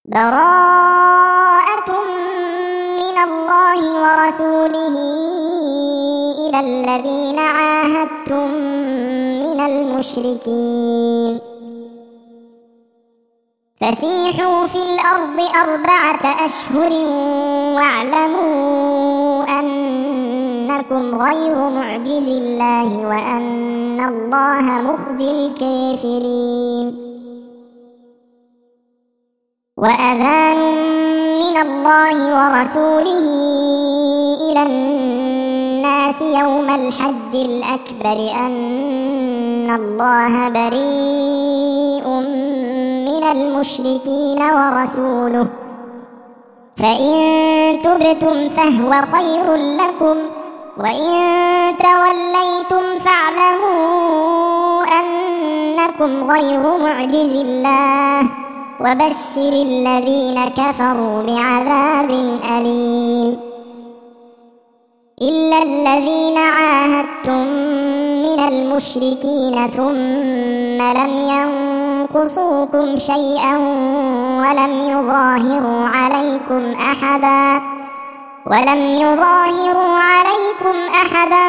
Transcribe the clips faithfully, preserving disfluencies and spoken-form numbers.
براءة من الله ورسوله إلى الذين عاهدتم من المشركين فسيحوا في الأرض أربعة أشهر واعلموا أنكم غير معجز الله وأن الله مخزي الكافرين. وأذان من الله ورسوله إلى الناس يوم الحج الأكبر أن الله بريء من المشركين ورسوله فإن تبتم فهو خير لكم وإن توليتم فاعلموا أنكم غير معجز الله وبشر الذين كفروا بعذاب أليم. إلا الذين عاهدتم من المشركين ثم لم ينقصوكم شيئا ولم يظاهروا عليكم أحدا ولم يظاهروا عليكم أحدا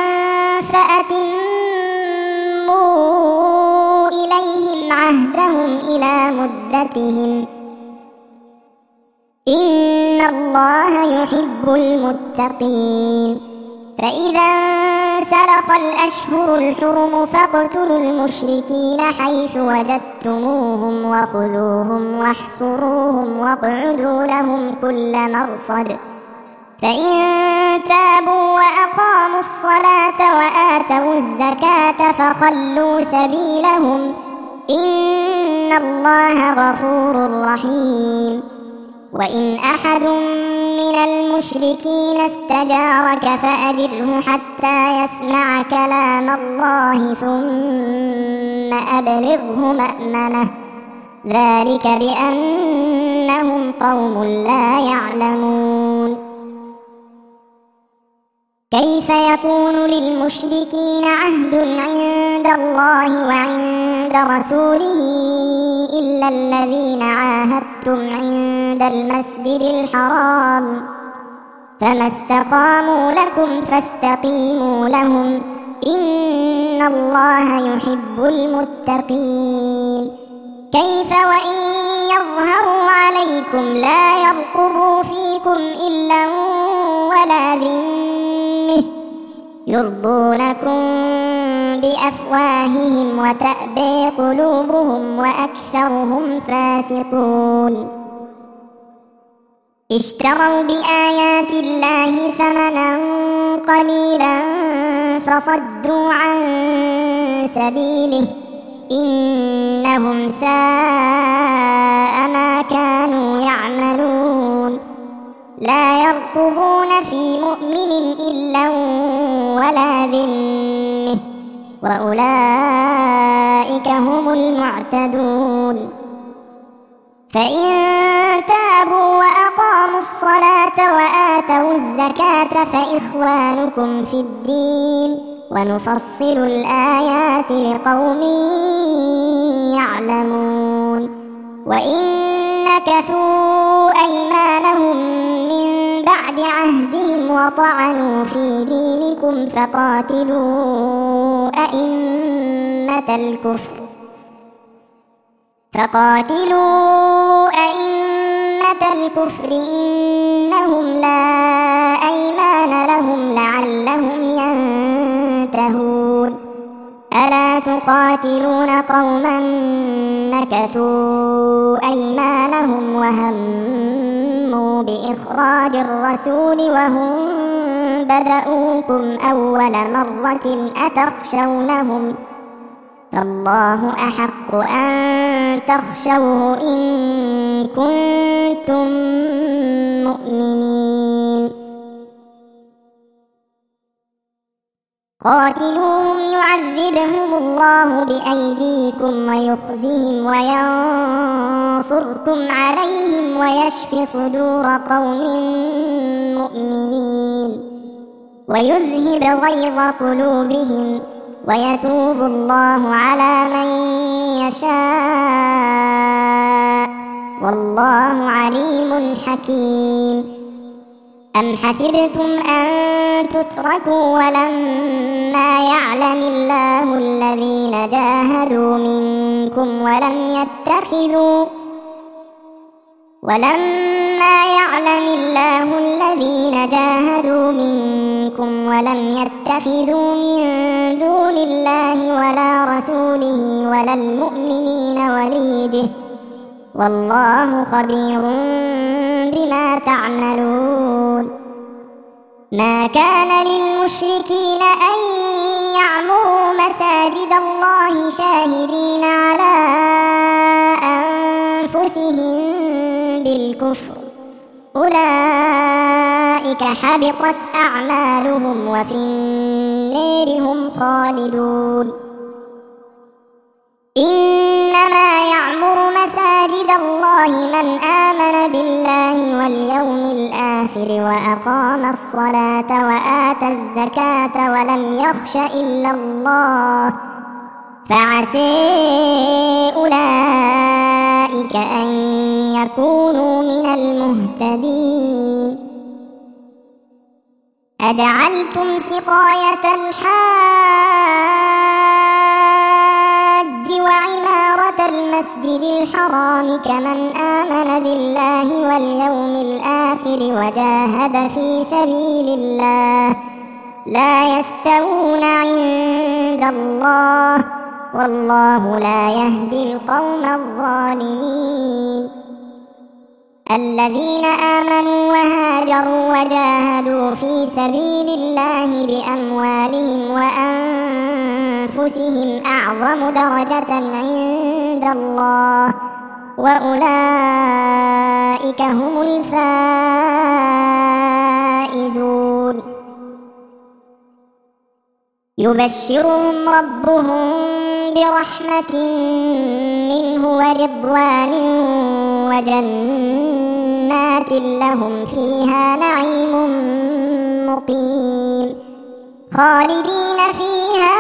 فأتموا إليهم عهدهم إلى مدتهم إن الله يحب المتقين. فإذا انسلخ الأشهر الحرم فاقتلوا المشركين حيث وجدتموهم وخذوهم واحصروهم واقعدوا لهم كل مرصد فإن تابوا وأقاموا الصلاة وآتوا الزكاة فخلوا سبيلهم إن الله غفور رحيم. وإن أحد من المشركين استجارك فأجره حتى يسمع كلام الله ثم أبلغه مأمنه ذلك بأنهم قوم لا يعلمون. كيف يكون للمشركين عهد عند الله وعند رسوله إلا الذين عاهدتم عند المسجد الحرام فما استقاموا لكم فاستقيموا لهم إن الله يحب المتقين. كيف وإن يظهروا عليكم لا يرقبوا فيكم إلا ولا ذمة يرضونكم بأفواههم وتأبى قلوبهم وأكثرهم فاسقون. اشتروا بآيات الله ثمنا قليلا فصدوا عن سبيله إنهم ساء ما كانوا يعملون. لا يرقبون في مؤمن إلا ولا ذمة وأولئك هم المعتدون. فإن تابوا وأقاموا الصلاة وآتوا الزكاة فإخوانكم في الدين ونفصل الآيات لقوم يعلمون. وإن نكثوا أيمانهم من بعد عهدهم وطعنوا في دينكم فقاتلوا أئمة الكفر فقاتلوا أئمة الكفر إنهم لا أيمان لهم لعلهم ينتهون. ألا تقاتلون قوما نكثوا أيمانهم وهموا بإخراج الرسول وهم بدؤوكم أول مرة أتخشونهم فالله أحق أن تخشوه إن كنتم مؤمنين. قاتلوهم يعذبهم الله بأيديكم ويخزهم وينصركم عليهم ويشف صدور قوم مؤمنين ويذهب غيظ قلوبهم ويتوب الله على من يشاء والله عليم حكيم. أم حسبتم أن تتركوا ولما يعلم الله الذين جاهدوا منكم ولم يتخذوا ولما يعلم الله الذين جاهدوا منكم ولم يتخذوا من دون الله ولا رسوله ولا المؤمنين وليجه والله خبير بما تعملون. ما كان للمشركين أن يعمروا مساجد الله شاهدين على أنفسهم بالكفر أولئك حبطت أعمالهم وفي النار هم خالدون. إنما يعمر مساجد الله من آمن بالله واليوم الآخر وأقام الصلاة وآتى الزكاة ولم يخش إلا الله فعسى أولئك أن يكونوا من المهتدين. أجعلتم سقاية الحاج وعمارة المسجد الحرام كمن آمن بالله واليوم الآخر وجاهد في سبيل الله لا يستوون عند الله والله لا يهدي القوم الظالمين. الذين آمنوا وهاجروا وجاهدوا في سبيل الله بأموالهم وأنفسهم أعظم درجة عند الله وأولئك هم الفائزون. يبشرهم ربهم برحمة منه ورضوان وجنات لهم فيها نعيم مقيم خالدين فيها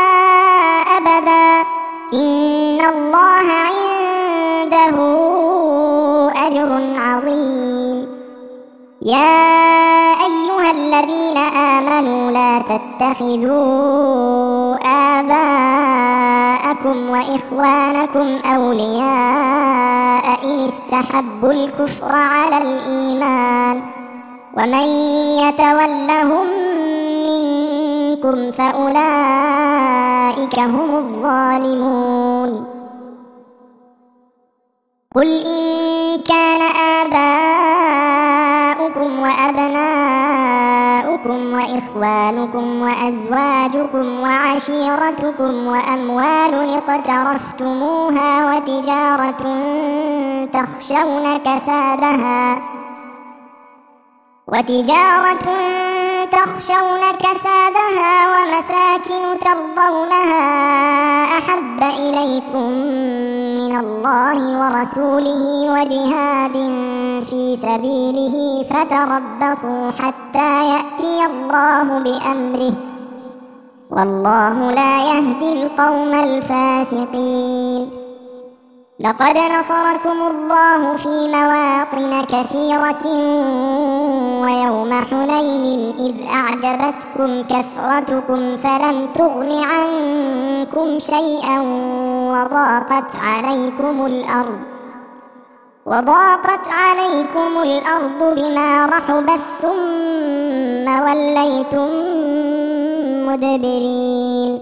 أبدا إن الله عنده أجر عظيم. يا أيها الذين آمنوا لا تتخذوا آباءكم وإخوانكم أولياء إن استحبوا الكفر على الإيمان ومن يتولهم منكم فأولئك هم الظالمون. قل إن كان آباؤكم وأبناؤكم وإخوانكم وأزواجكم وعشيرتكم وأموال اقترفتموها وتجارة تخشون كسادها وتجارة تخشون كسادها ومساكن ترضونها أحب إليكم من الله ورسوله وجهاد في سبيله فتربصوا حتى يأتي الله بأمره والله لا يهدي القوم الفاسقين. لقد نصركم الله في مواطن كثيرة ويوم حنين إذ أعجبتكم كثرتكم فلم تغن عنكم شيئا وضاقت عليكم الأرض وضاقت عليكم الأرض بما رحبت ثم وليتم مدبرين.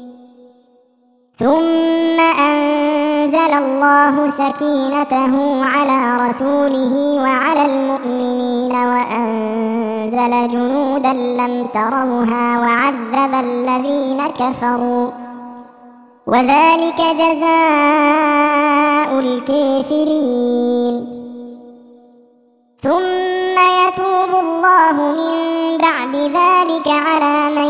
ثم أنزل الله سكينته على رسوله وعلى المؤمنين وأنزل جنودا لم تروها وعذب الذين كفروا وذلك جزاء الكافرين. ثم يتوب الله من بعد ذلك على من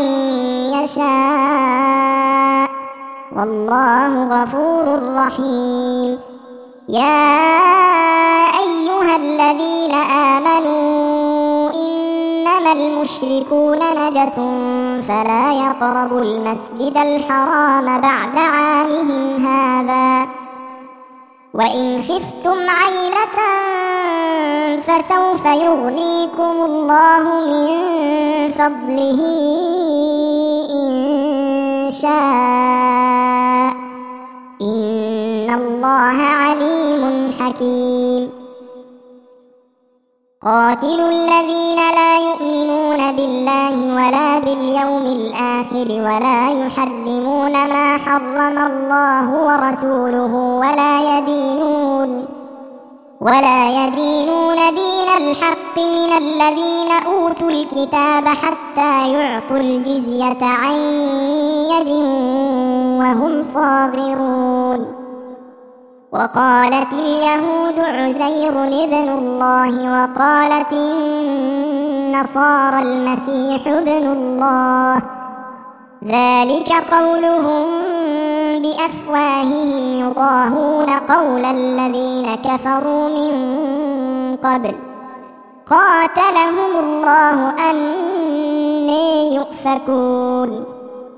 يشاء والله غفور رحيم. يا أيها الذين آمنوا إنما المشركون نجس فلا يقربوا المسجد الحرام بعد عامهم هذا وإن خفتم عيلة فسوف يغنيكم الله من فضله إن شاء إن الله عليم حكيم. قاتلوا الذين لا يؤمنون بالله ولا باليوم الآخر ولا يحرمون ما حرم الله ورسوله ولا يدينون ولا يدينون دين الحق من الذين أوتوا الكتاب حتى يعطوا الجزية عن يد وهم صاغرون. وقالت اليهود عزير ابن الله وقالت النصارى المسيح ابن الله، ذلك قولهم بأفواههم يضاهون قول الذين كفروا من قبل قاتلهم الله أنى يؤفكون.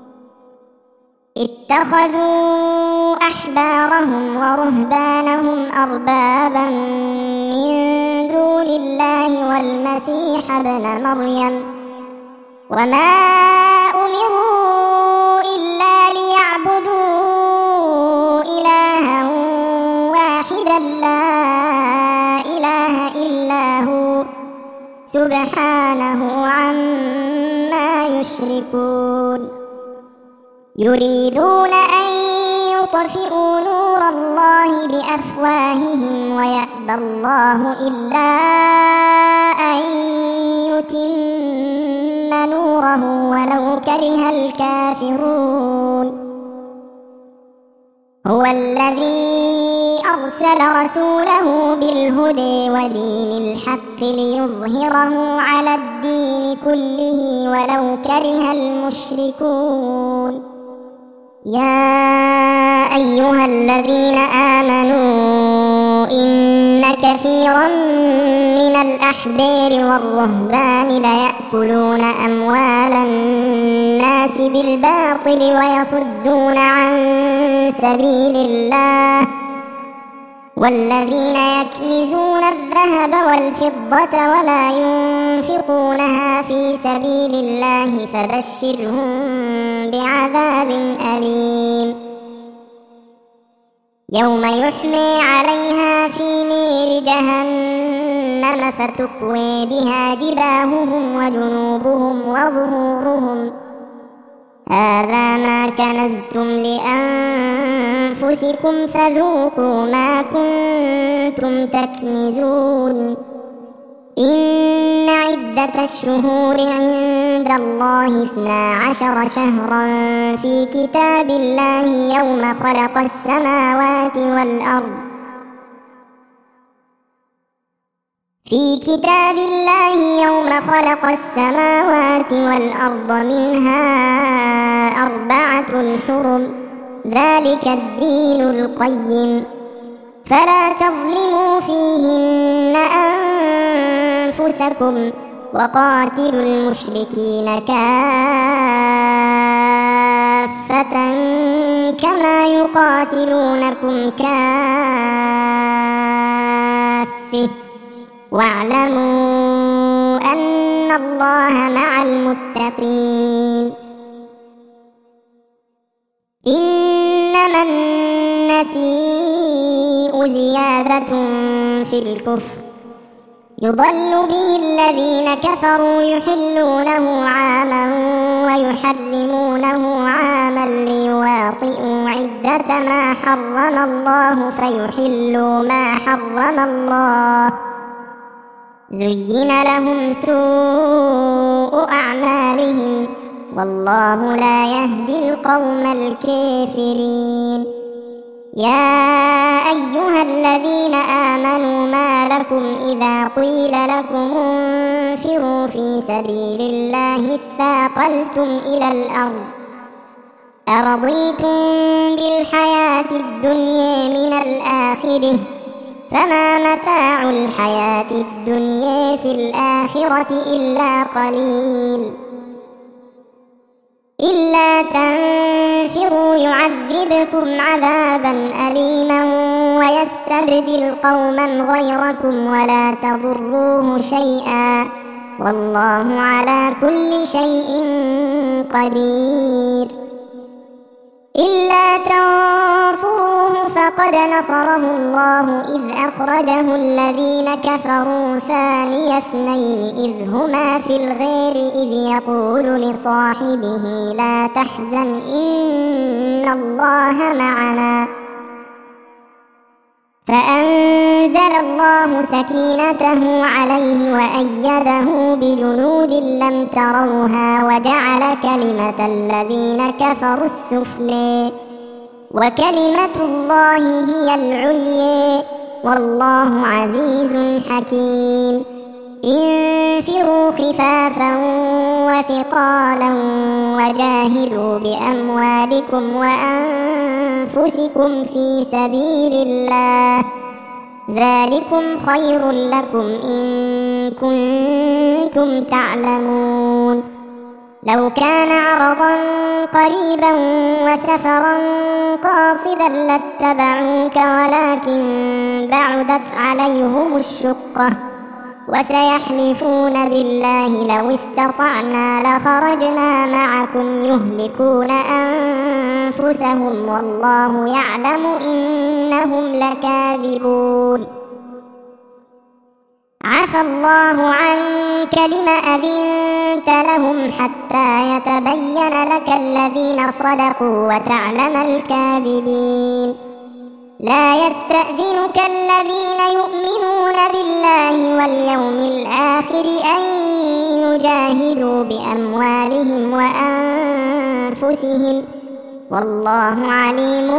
اتخذوا أحبارهم ورهبانهم أربابا من دون الله والمسيح ابن مريم وما أمروا إلا ليعبدوا إلها واحدا لا إله إلا هو سبحانه عما يشركون. يريدون أن يطفئوا نور الله بأفواههم ويأبى الله إلا أن يتم نوره ولو كره الكافرون. هو الذي أرسل رسوله بالهدى ودين الحق ليظهره على الدين كله ولو كره المشركون. يا أيها الذين آمنوا إن كثيرا من الأحبار والرهبان ليأكلون أموال الناس بالباطل ويصدون عن سبيل الله والذين يكنزون الذهب والفضة ولا ينفقونها في سبيل الله فبشرهم بعذاب أليم. يوم يحمى عليها في نار جهنم فتكوي بها جباههم وجنوبهم وظهورهم هذا ما كنزتم لأنفسكم فذوقوا ما كنتم تكنزون. إن عدة الشهور عند الله اثنا عشر شهرا في كتاب الله يوم خلق السماوات والأرض في كتاب الله يوم خلق السماوات والأرض منها أربعة حرم ذلك الدين القيم فلا تظلموا فيهن أنفسكم وقاتلوا المشركين كافة كما يقاتلونكم كافة واعلموا أن الله مع المتقين. إنما النسيء زيادة في الكفر يضل به الذين كفروا يحلونه عاما ويحرمونه عاما ليواطئوا عدة ما حرم الله فيحلوا ما حرم الله زين لهم سوء أعمالهم والله لا يهدي القوم الكافرين. يا أيها الذين آمنوا ما لكم إذا قيل لكم انفروا في سبيل الله اثاقلتم إلى الأرض أرضيتم بالحياة الدنيا من الآخرة فما متاع الحياة الدنيا في الآخرة إلا قليل. إلا تنفروا يعذبكم عذابا أليما ويستبدل قوما غيركم ولا تضروه شيئا والله على كل شيء قدير. إلا تنصروه فقد نصره الله إذ أخرجه الذين كفروا ثاني اثنين إذ هما في الغير إذ يقول لصاحبه لا تحزن إن الله معنا فأنزل الله سكينته عليه وأيده بجنود لم تروها وجعل كلمة الذين كفروا السفلى وكلمة الله هي العليا والله عزيز حكيم. انفروا خفافا وثقالا وجاهدوا بأموالكم وأنفسكم في سبيل الله ذلكم خير لكم إن كنتم تعلمون. لو كان عرضا قريبا وسفرا قاصدا لاتبعوك ولكن بعدت عليهم الشقة وسيحلفون بالله لو استطعنا لخرجنا معكم يهلكون أنفسهم والله يعلم إنهم لكاذبون. عفى الله عنك لم أذنت لهم حتى يتبين لك الذين صدقوا وتعلم الكاذبين. لا يستأذنك الذين يؤمنون بالله واليوم الآخر أن يجاهدوا بأموالهم وأنفسهم والله عليم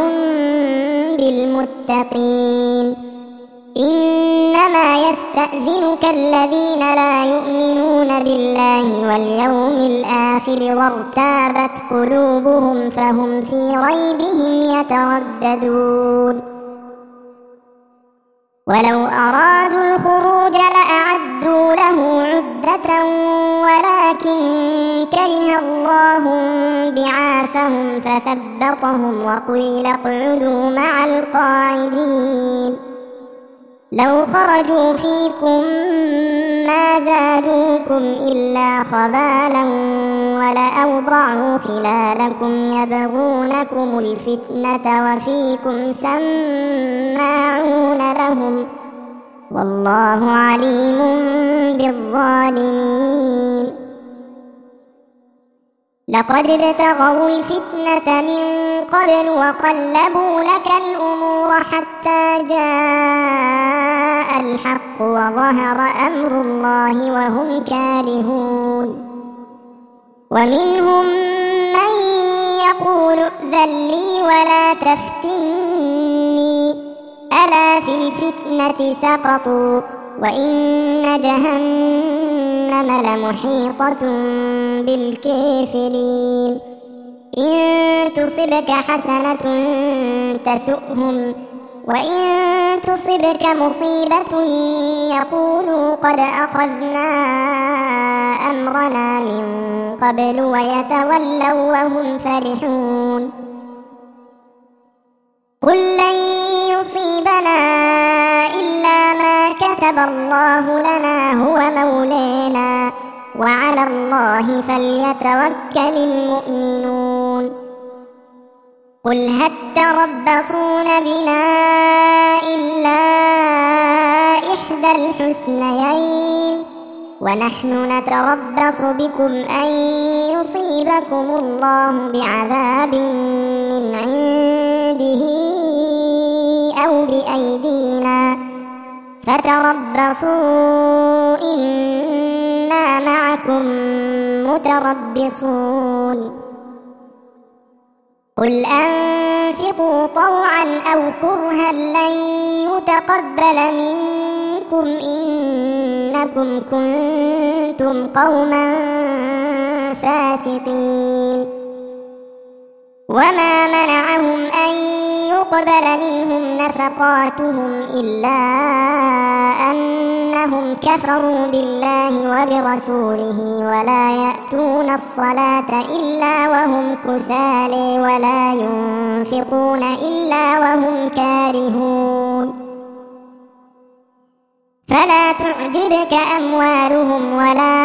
بالمتقين. إنما يستأذنك الذين لا يؤمنون بالله واليوم الآخر وارتابت قلوبهم فهم في ريبهم يترددون. ولو أرادوا الخروج لأعدوا له عدة ولكن كره الله بعاثهم فثبطهم وقيل اقعدوا مع القاعدين. لو خرجوا فيكم ما زادوكم إلا خبالا ولأوضعوا خلالكم يبغونكم الفتنة وفيكم سماعون لهم والله عليم بالظالمين. لقد ابتغوا الفتنة من قبل وقلبوا لك الأمور حتى جاء الحق وظهر أمر الله وهم كارهون. ومنهم من يقول ائذن لي ولا تفتني ألا في الفتنة سقطوا وإن جهنم لمحيطة بالكافرين. إن تصبك حسنة تسؤهم وإن تصبك مصيبة يقولوا قد أخذنا أمرنا من قبل ويتولوا وهم فرحون. قل لن يصيبنا إلا ما كتب الله لنا هو مولانا وعلى الله فليتوكل المؤمنون. قل هل تربصون بنا إلا إحدى الحسنيين ونحن نتربص بكم أن يصيبكم الله بعذاب من عنده أو بأيدينا فتربصوا إنا معكم متربصون. قل أنفقوا طوعا أو كرها لن يتقبل منكم إنكم كنتم قوما فاسقين. وما منعهم أن يقبل منهم نفقاتهم إلا أنهم كفروا بالله وبرسوله ولا يأتون يأتون الصلاة إلا وهم كسالى ولا ينفقون إلا وهم كارهون فلا تعجبك أموالهم ولا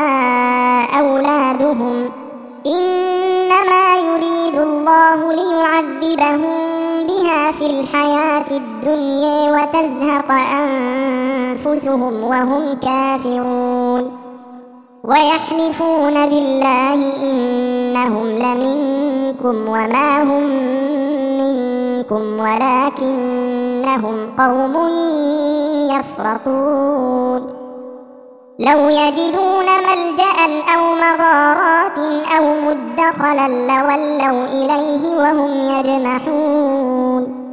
أولادهم إنما يريد الله ليعذبهم بها في الحياة الدنيا وتزهق أنفسهم وهم كافرون ويحلفون بالله إنهم لمنكم وما هم منكم ولكنهم قوم يفرقون لو يجدون ملجأ أو مغارات أو مدخلا لولوا إليه وهم يجمحون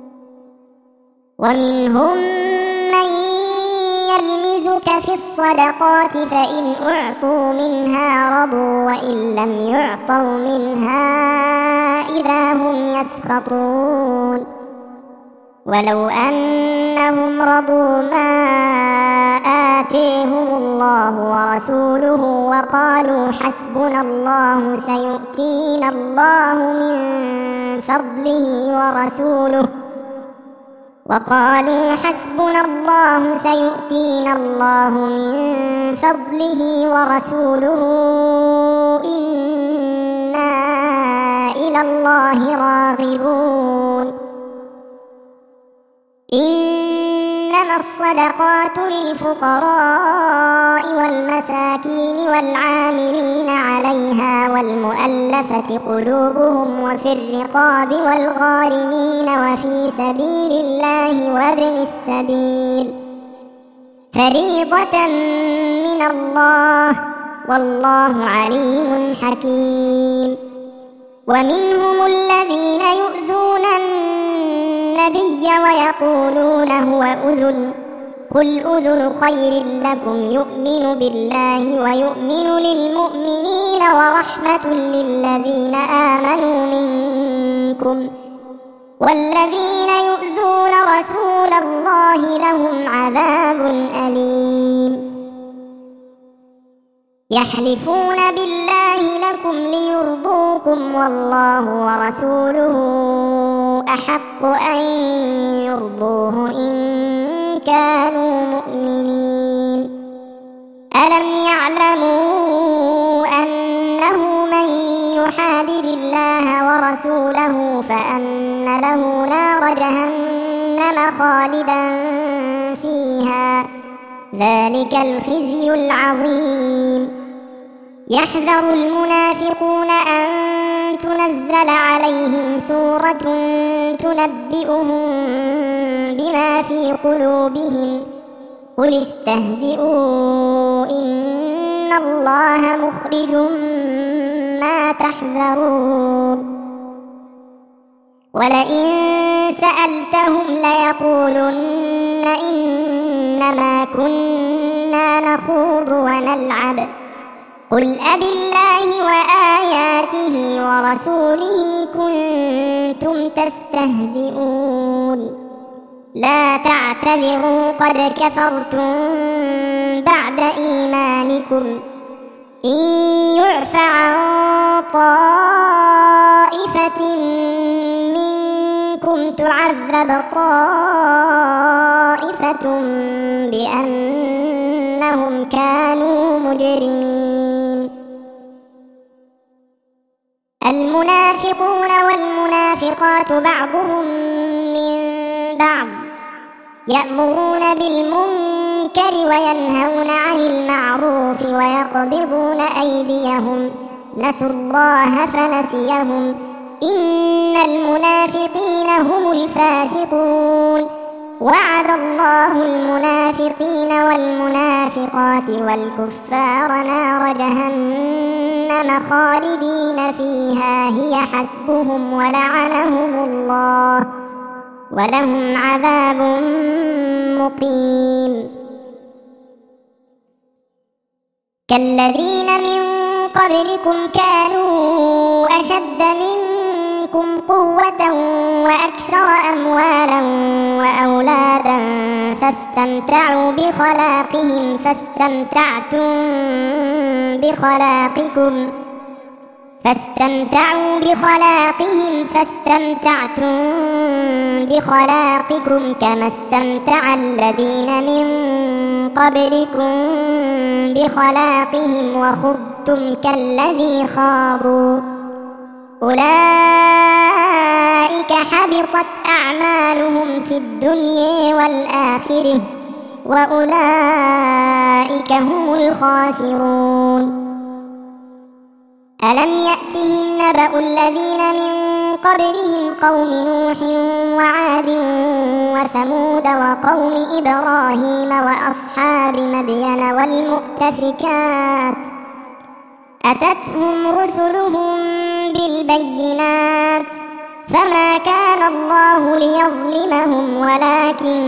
ومنهم من يلمزك في الصدقات فإن أعطوا منها رضوا وإن لم يعطوا منها إذا هم يسخطون ولو أنهم رضوا ما آتيهم الله ورسوله وقالوا حسبنا الله سيؤتينا الله من فضله ورسوله وقالوا حسبنا الله سيؤتينا الله من فضله ورسوله إنا إلى الله راغبون إنما الصدقات للفقراء والمساكين والعاملين عليها والمؤلفة قلوبهم وفي الرقاب والغارمين وفي سبيل الله وابن السبيل فريضة من الله والله عليم حكيم ومنهم الذين يؤذون النبي ويقولون هو أذن قل أذن خير لكم يؤمن بالله ويؤمن للمؤمنين ورحمة للذين آمنوا منكم والذين يؤذون رسول الله لهم عذاب أليم يحلفون بالله لكم ليرضوكم والله ورسوله أحق أن يرضوه إن كانوا مؤمنين ألم يعلموا أنه من يحادد الله ورسوله فأن له نار جهنم خالدا فيها ذلك الخزي العظيم يحذر المنافقون أن تنزل عليهم سورة تنبئهم بما في قلوبهم قل استهزئوا إن الله مخرج ما تحذرون ولئن سألتهم ليقولن إنما كنا نخوض ونلعب قل أبالله وآياته ورسوله كنتم تستهزئون لا تعتذروا قد كفرتم بعد إيمانكم إن يعف عن طائفة منكم تعذب طائفة بأنهم كانوا مجرمين المنافقون والمنافقات بعضهم من بعض يأمرون بالمنكر وينهون عن المعروف ويقبضون أيديهم نسوا الله فنسيهم إن المنافقين هم الفاسقون وعد الله المنافقين والمنافقات والكفار نار جهنم خالدين فيها هي حسبهم ولعنهم الله ولهم عذاب مقيم كالذين من قبلكم كانوا أشد منكم منكم قوة وأكثر أموالا وأولادا فاستمتعوا بخلاقهم فاستمتعتم بخلاقكم فاستمتعوا بخلاقهم فاستمتعتم بخلاقكم كما استمتع الذين من قبلكم بخلاقهم وخضتم كالذي خاضوا أولئك حبطت أعمالهم في الدنيا والآخرة وأولئك هم الخاسرون. ألم يأتهم نبأ الذين من قبلهم قوم نوح وعاد وثمود وقوم إبراهيم وأصحاب مدين والمؤتفكات أتتهم رسلهم بالبينات فما كان الله ليظلمهم ولكن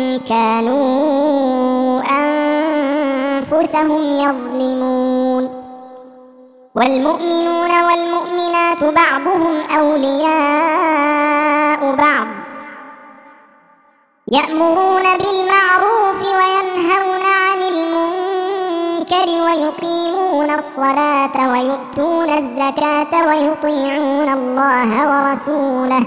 كانوا أنفسهم يظلمون. والمؤمنون والمؤمنات بعضهم أولياء بعض يأمرون بالمعروف وينهون عن المنكر ويقيمون الصلاة ويؤتون الزكاة ويطيعون الله ورسوله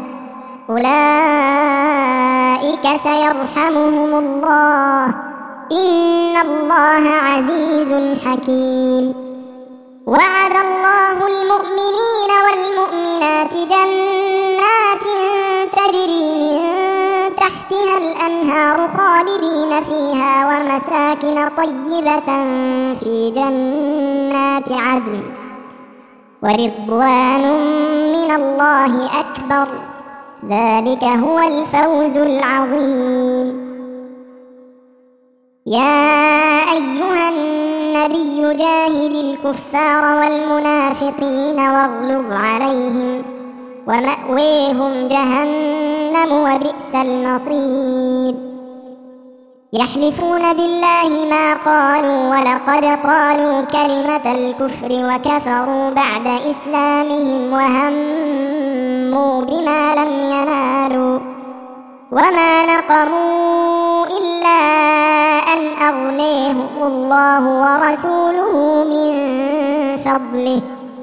أولئك سيرحمهم الله إن الله عزيز حكيم. وعد الله المؤمنين والمؤمنات جنات تجري من تحتها الأنهار خالدين فيها ومساكن طيبة في جنات عدن ورضوان من الله أكبر ذلك هو الفوز العظيم. يا أيها النبي جاهد الكفار والمنافقين واغلظ عليهم ومأويهم جهنم وبئس المصير. يحلفون بالله ما قالوا ولقد قالوا كلمة الكفر وكفروا بعد إسلامهم وهموا بما لم ينالوا وما نقموا إلا أن أغنيهم الله ورسوله من فضله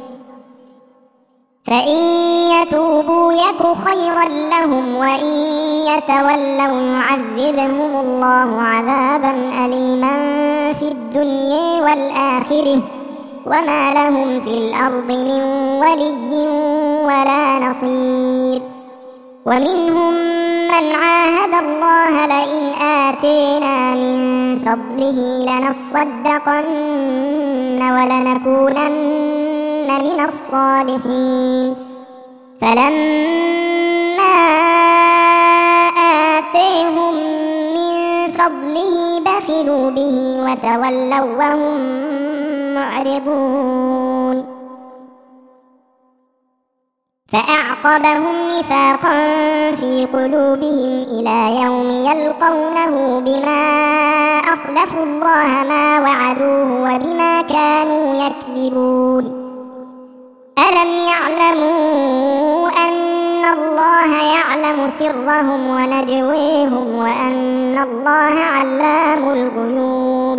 فإن يتوبوا يك خيرا لهم وإن يتولوا يعذبهم الله عذابا أليما في الدنيا والآخرة وما لهم في الأرض من ولي ولا نصير. ومنهم من عاهد الله لئن آتينا من فضله لنصدقن ولنكونن من الصالحين فلما آتيهم من فضله بخلوا به وتولوا وهم معرضون فأعقبهم نفاقا في قلوبهم إلى يوم يلقونه بما أخلفوا الله ما وعدوه وبما كانوا يكذبون. ألم يعلموا أن الله يعلم سرهم ونجويهم وأن الله علام الغيوب.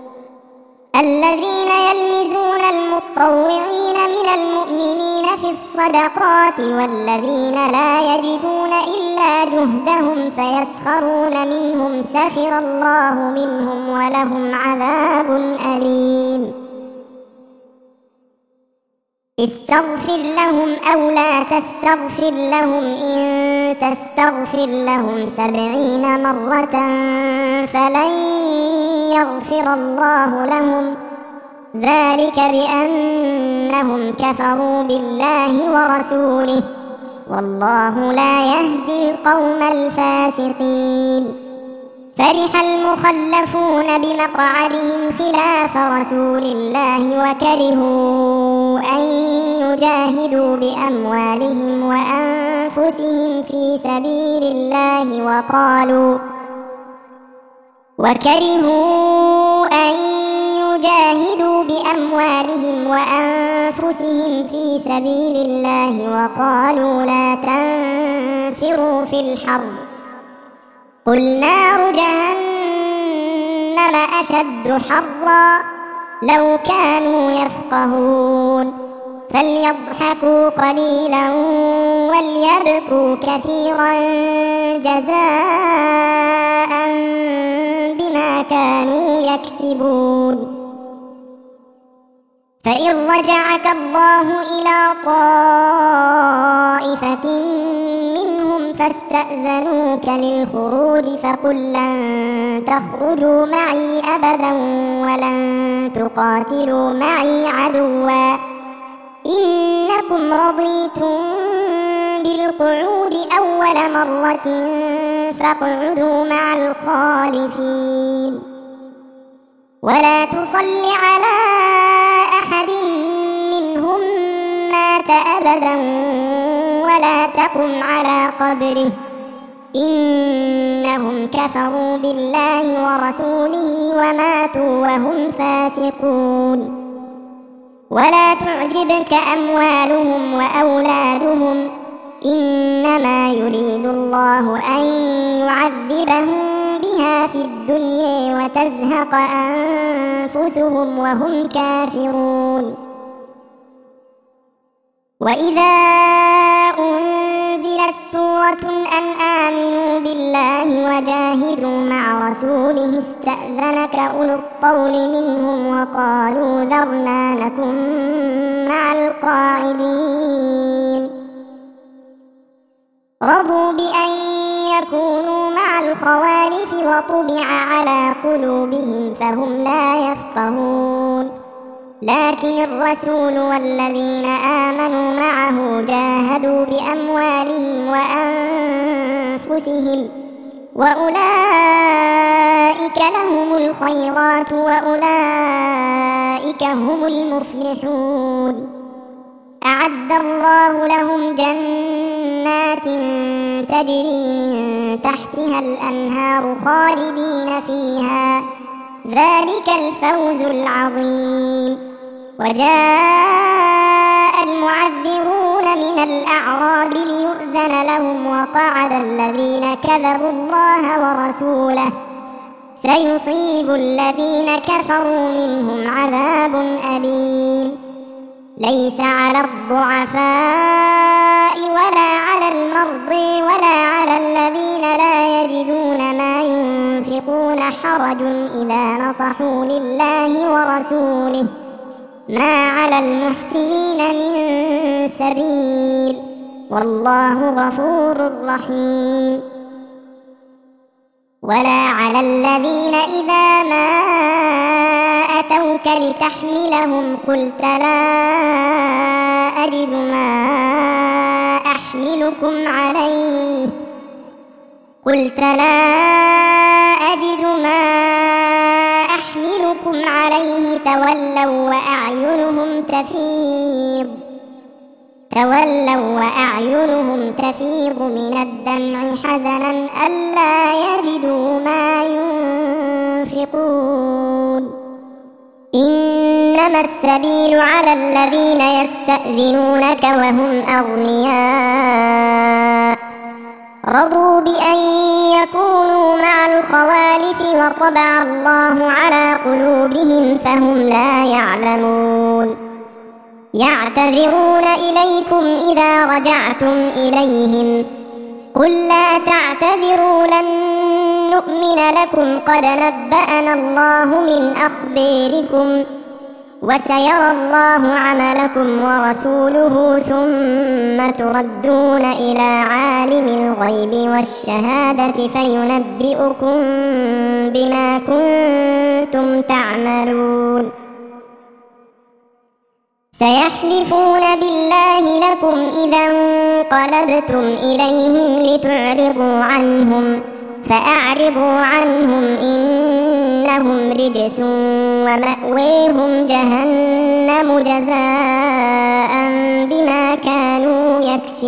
الذين يلمزون المطوعين من المؤمنين في الصدقات والذين لا يجدون إلا جهدهم فيسخرون منهم سخر الله منهم ولهم عذاب أليم. استغفر لهم أو لا تستغفر لهم إن تستغفر لهم سبعين مرة فلن يغفر الله لهم ذلك بأنهم كفروا بالله ورسوله والله لا يهدي القوم الفاسقين. فرح المخلفون بمقعدهم خلاف رسول الله وكرهوا أن يجاهدوا بأموالهم وأنفسهم في سبيل الله وقالوا وكرهوا أن يجاهدوا بأموالهم بأموالهم وأنفسهم في سبيل الله وقالوا لا تنفروا في الحر قل نار جهنم أشد حرا لو كانوا يفقهون فليضحكوا قليلا وليبكوا كثيرا جزاء بما كانوا يكسبون فإن رجعك الله إلى طائفة منهم فاستأذنوك للخروج فقل لن تخرجوا معي أبدا ولن تقاتلوا معي عدوا إنكم رضيتم بالقعود أول مرة فاقعدوا مع الخالفين ولا تصل على أحد منهم مات أبدا ولا تقم على قبره إنهم كفروا بالله ورسوله وماتوا وهم فاسقون ولا تعجبك أموالهم وأولادهم إنما يريد الله أن يعذبهم بها في الدنيا وتزهق أنفسهم وهم كافرون وإذا أنزلت سورة أن آمنوا بالله وجاهدوا مع رسوله استأذنك أولو الطول منهم وقالوا ذرنا نكن مع القاعدين رضوا بأن يكونوا مع الخوالف وطبع على قلوبهم فهم لا يفقهون لكن الرسول والذين آمنوا معه جاهدوا بأموالهم وأنفسهم وأولئك لهم الخيرات وأولئك هم المفلحون أعد الله لهم جنات تجري من تحتها الأنهار خالدين فيها ذلك الفوز العظيم وجاء المعذرون من الأعراب ليؤذن لهم وقعد الذين كذبوا الله ورسوله سيصيب الذين كفروا منهم عذاب أليم ليس على الضعفاء ولا على المرضى ولا على الذين لا يجدون ما ينفقون حرج إذا نصحوا لله ورسوله ما على المحسنين من سبيل والله غفور رحيم ولا على الذين إذا ما أتوك لتحملهم قلت لا أجد ما أحملكم عليه قلت لا أجد ما أحملكم عليه تولوا وأعينهم تفيض تولوا وأعينهم تفيض من الدمع حزنا ألا يجدوا ما ينفقون إنما السبيل على الذين يستأذنونك وهم أغنياء رضوا بأن يكونوا مع الخوالف وطبع الله على قلوبهم فهم لا يعلمون يعتذرون إليكم إذا رجعتم إليهم قل لا تعتذروا لن نؤمن لكم قد نبأنا الله من أخباركم وسيرى الله عملكم ورسوله ثم تردون إلى عالم الغيب والشهادة فينبئكم بما كنتم تعملون سيحلفون بالله لكم إذا انقلبتم إليهم لتعرضوا عنهم فأعرضوا عنهم إنهم رجس ومأويهم جهنم جزاء بما كانوا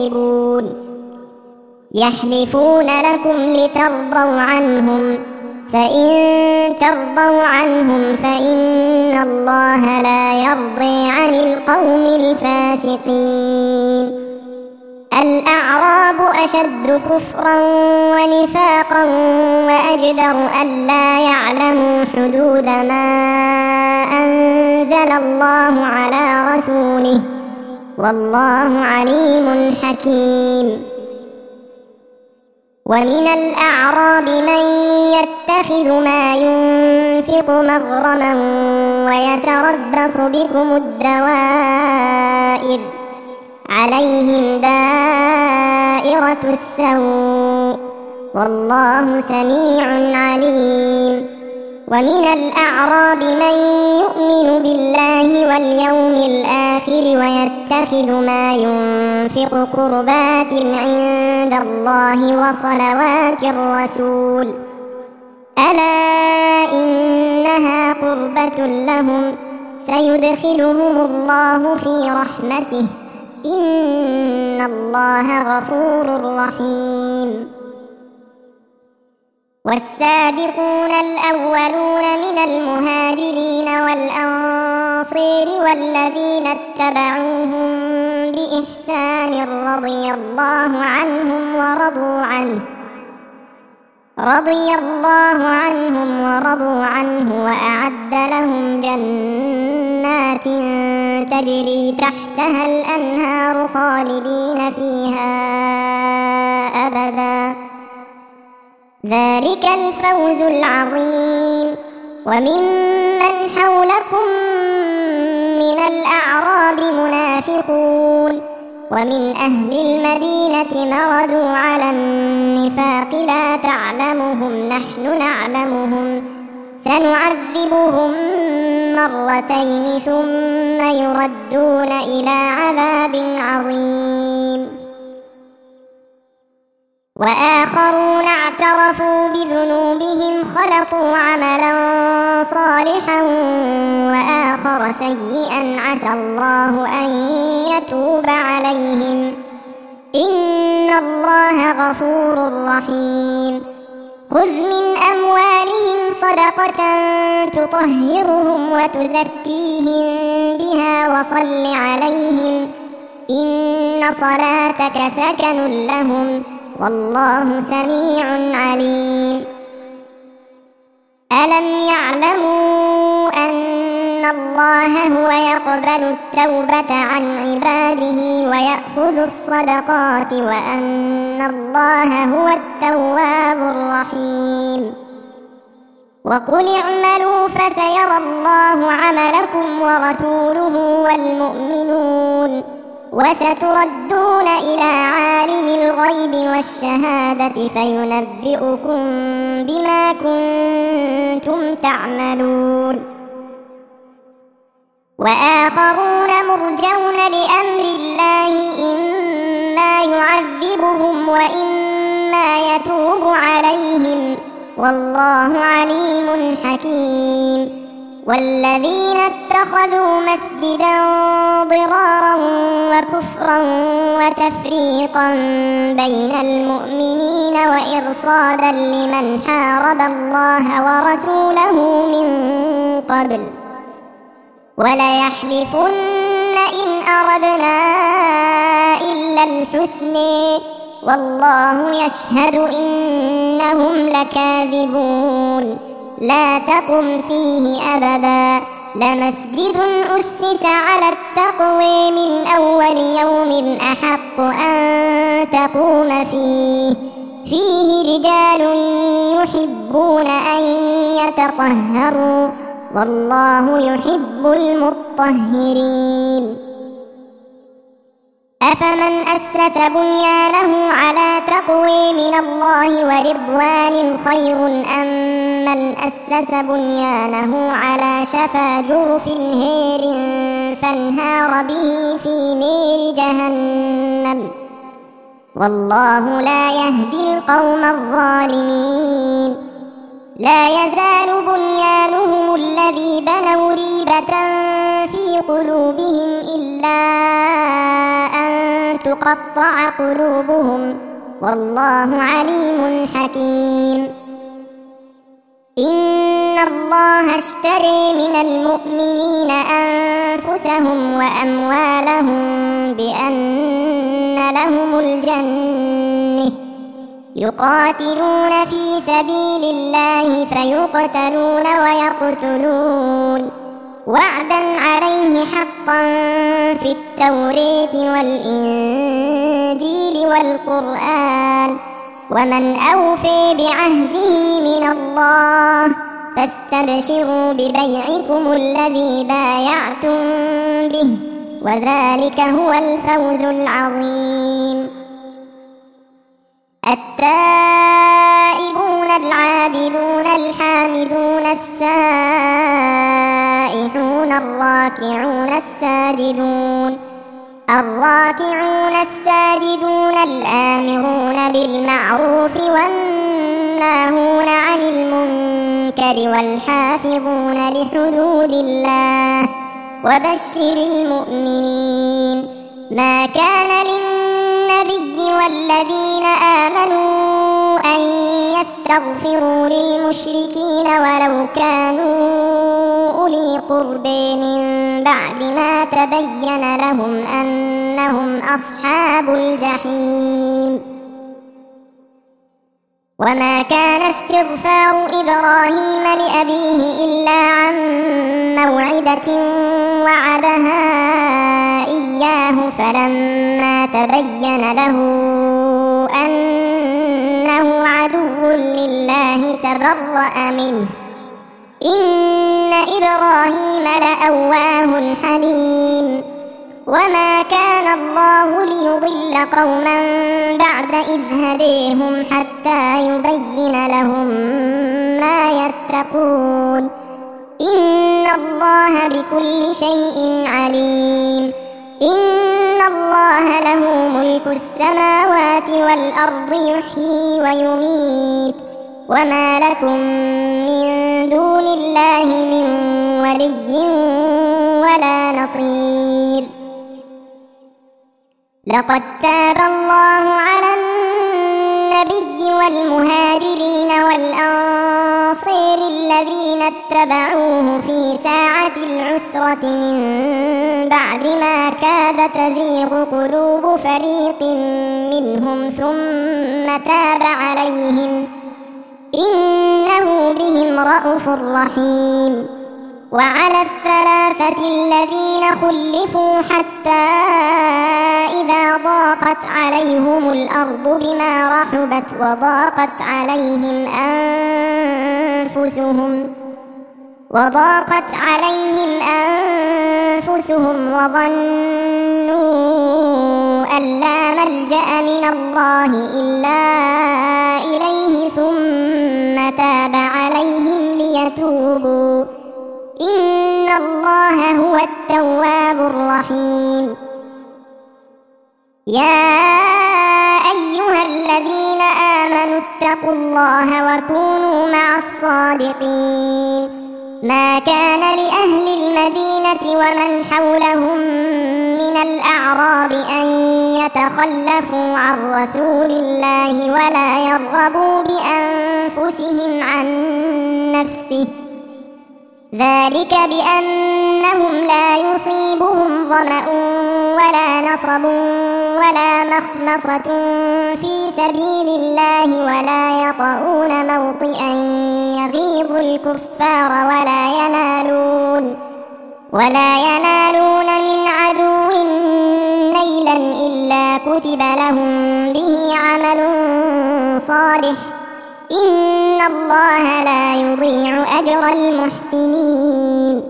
يكسبون يحلفون لكم لترضوا عنهم فإن ترضوا عنهم فإن الله لا يرضي عن القوم الفاسقين. الأعراب أشد كفرا ونفاقا وأجدر ألا يعلموا حدود ما أنزل الله على رسوله والله عليم حكيم. ومن الأعراب من يتخذ ما ينفق مغرما ويتربص بكم الدوائر عليهم دائرة السوء والله سميع عليم. ومن الأعراب من يؤمن بالله واليوم الآخر ويتخذ ما ينفق قربات عند الله وصلوات الرسول ألا إنها قربة لهم سيدخلهم الله في رحمته إن الله غفور رحيم. والسابقون الأولون من المهاجرين والأنصار والذين اتبعوهم بإحسان رضي الله عنهم ورضوا عنه رضي الله عنهم ورضوا عنه وأعد لهم جنات تجري تحتها الأنهار خالدين فيها أبدا ذلك الفوز العظيم. وممن حولكم من الأعراب منافقون ومن أهل المدينة مردوا على النفاق لا تعلمهم نحن نعلمهم سنعذبهم مرتين ثم يردون إلى عذاب عظيم. وآخرون اعترفوا بذنوبهم خلطوا عملا صالحا وآخر سيئا عسى الله أن يتوب عليهم إن الله غفور رحيم. خذ من أموالهم صدقة تطهرهم وتزكيهم بها وصل عليهم إن صلاتك سكن لهم والله سميع عليم. ألم يعلموا أن الله هو يقبل التوبة عن عباده ويأخذ الصدقات وأن الله هو التواب الرحيم. وقل اعملوا فسيرى الله عملكم ورسوله والمؤمنون وستردون إلى عالم الغيب والشهادة فينبئكم بما كنتم تعملون. وآخرون مرجون لأمر الله إما يعذبهم وإما يتوب عليهم والله عليم حكيم. والذين اتخذوا مسجدا ضرارا وكفرا وتفريقا بين المؤمنين وإرصادا لمن حارب الله ورسوله من قبل وليحلفن إن أردنا إلا الحسن والله يشهد إنهم لكاذبون. لا تقم فيه أبدا لمسجد أسس على التقوى من أول يوم أحق أن تقوم فيه فيه رجال يحبون أن يتطهروا والله يحب المطهرين. أفمن أسس بنيانه على تقوى من الله ورضوان خير أم من أسس بنيانه على شفا جرف هير فانهار به في نار جهنم والله لا يهدي القوم الظالمين. لا يزال بنيانهم الذي بنوا ريبة في قلوبهم إلا أن تقطع قلوبهم والله عليم حكيم. إن الله اشترى من المؤمنين أنفسهم وأموالهم بأن لهم الجنة يقاتلون في سبيل الله فيقتلون ويقتلون وعدا عليه حقا في التوراة والإنجيل والقرآن ومن أوفي بعهده من الله فاستبشروا ببيعكم الذي بايعتم به وذلك هو الفوز العظيم. التائبون العابدون الحامدون السائحون الراكعون الساجدون الراكعون الساجدون الآمرون بالمعروف والناهون عن المنكر والحافظون لحدود الله وبشر المؤمنين. ما كان للنبي والذين آمنوا أن يستغفروا للمشركين ولو كانوا أولي قرب من بعد ما تبين لهم أنهم أصحاب الجحيم. وما كان استغفار إبراهيم لأبيه إلا عن موعدة وعدها إياه فلما تبين له أنه عدو لله تبرأ منه إن إبراهيم لأواه حليم. وما كان الله ليضل قوما بعد إذ هديهم حتى يبين لهم ما يتقون إن الله بكل شيء عليم. إن الله له ملك السماوات والأرض يحيي ويميت وما لكم من دون الله من ولي ولا نصير. لقد تاب الله على النبي والمهاجرين والأنصار الذين اتبعوه في ساعة العسرة من بعد ما كاد تزيغ قلوب فريق منهم ثم تاب عليهم إنه بهم رءوف رحيم. وعلى الثلاثة الذين خلفوا حتى إذا ضاقت عليهم الأرض بما رحبت وضاقت عليهم أنفسهم وضاقت عليهم أنفسهم وظنوا أن لا ملجأ من الله إلا إليه ثم تاب عليهم ليتوبوا إن الله هو التواب الرحيم. يا أيها الذين آمنوا اتقوا الله وكونوا مع الصادقين. ما كان لأهل المدينة ومن حولهم من الأعراب أن يتخلفوا عن رسول الله ولا يرغبوا بأنفسهم عن نفسه ذلك بأنهم لا يصيبهم ظمأ ولا نصب ولا مخمصة في سبيل الله ولا يطؤون موطئا يغيظ الكفار ولا ينالون ولا ينالون من عدو نيلا إلا كتب لهم به عمل صالح إن الله لا يضيع أجر المحسنين.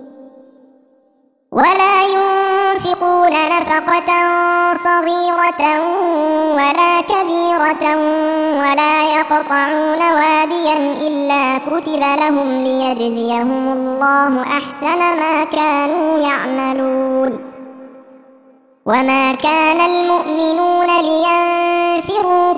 ولا ينفقون نفقة صغيرة ولا كبيرة ولا يقطعون واديا إلا كتب لهم ليجزيهم الله أحسن ما كانوا يعملون. وما كان المؤمنون لينفروا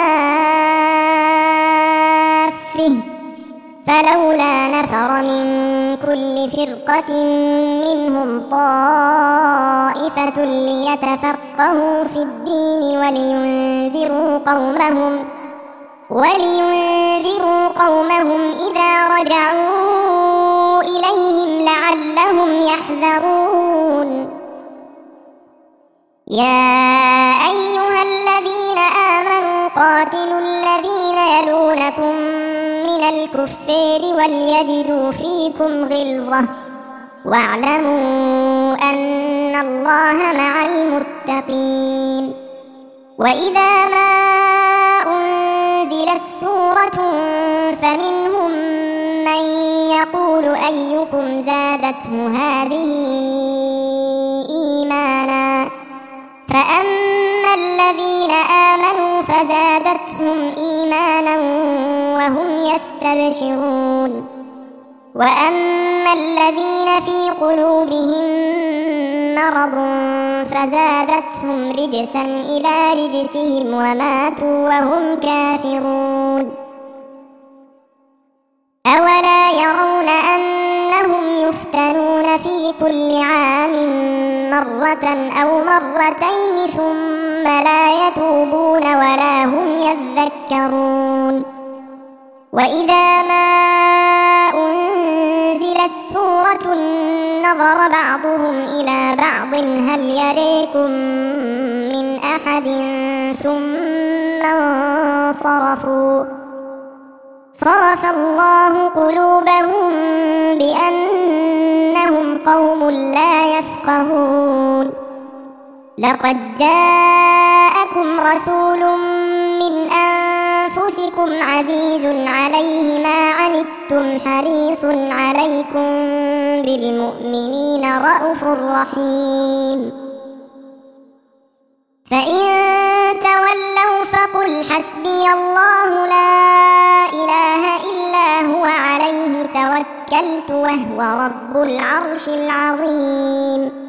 كافة فلولا نفر من كل فرقة منهم طائفة ليتفقهوا في الدين ولينذروا قومهم ولينذروا قومهم إذا رجعوا إليهم لعلهم يحذرون يا أيها الذين آمنوا قاتلوا الذين يلونكم من الكفار وليجدوا فيكم غلظة واعلموا أن الله مع المتقين وإذا ما أنزلت سورة فمنهم من يقول أيكم زادته هذه إيمانا فأما الذين آمنوا فزادتهم إيمانا وهم يستبشرون وأما الذين في قلوبهم مرض فزادتهم رجسا إلى رجسهم وماتوا وهم كافرون أولا يرون أنهم يفتنون في كل عام مرة أو مرتين ثم لا يتوبون ولا هم يذكرون وإذا ما أنزلت سورة نظر بعضهم إلى بعض هل يريكم من أحد ثم انصرفوا صرف الله قلوبهم بأنهم قوم لا يفقهون لقد جاءكم رسول من أنفسكم عزيز عليه ما عنتم حريص عليكم بالمؤمنين رءوف رحيم فإن تولوا فقل حسبي الله لا إله إلا هو عليه توكلت وهو رب العرش العظيم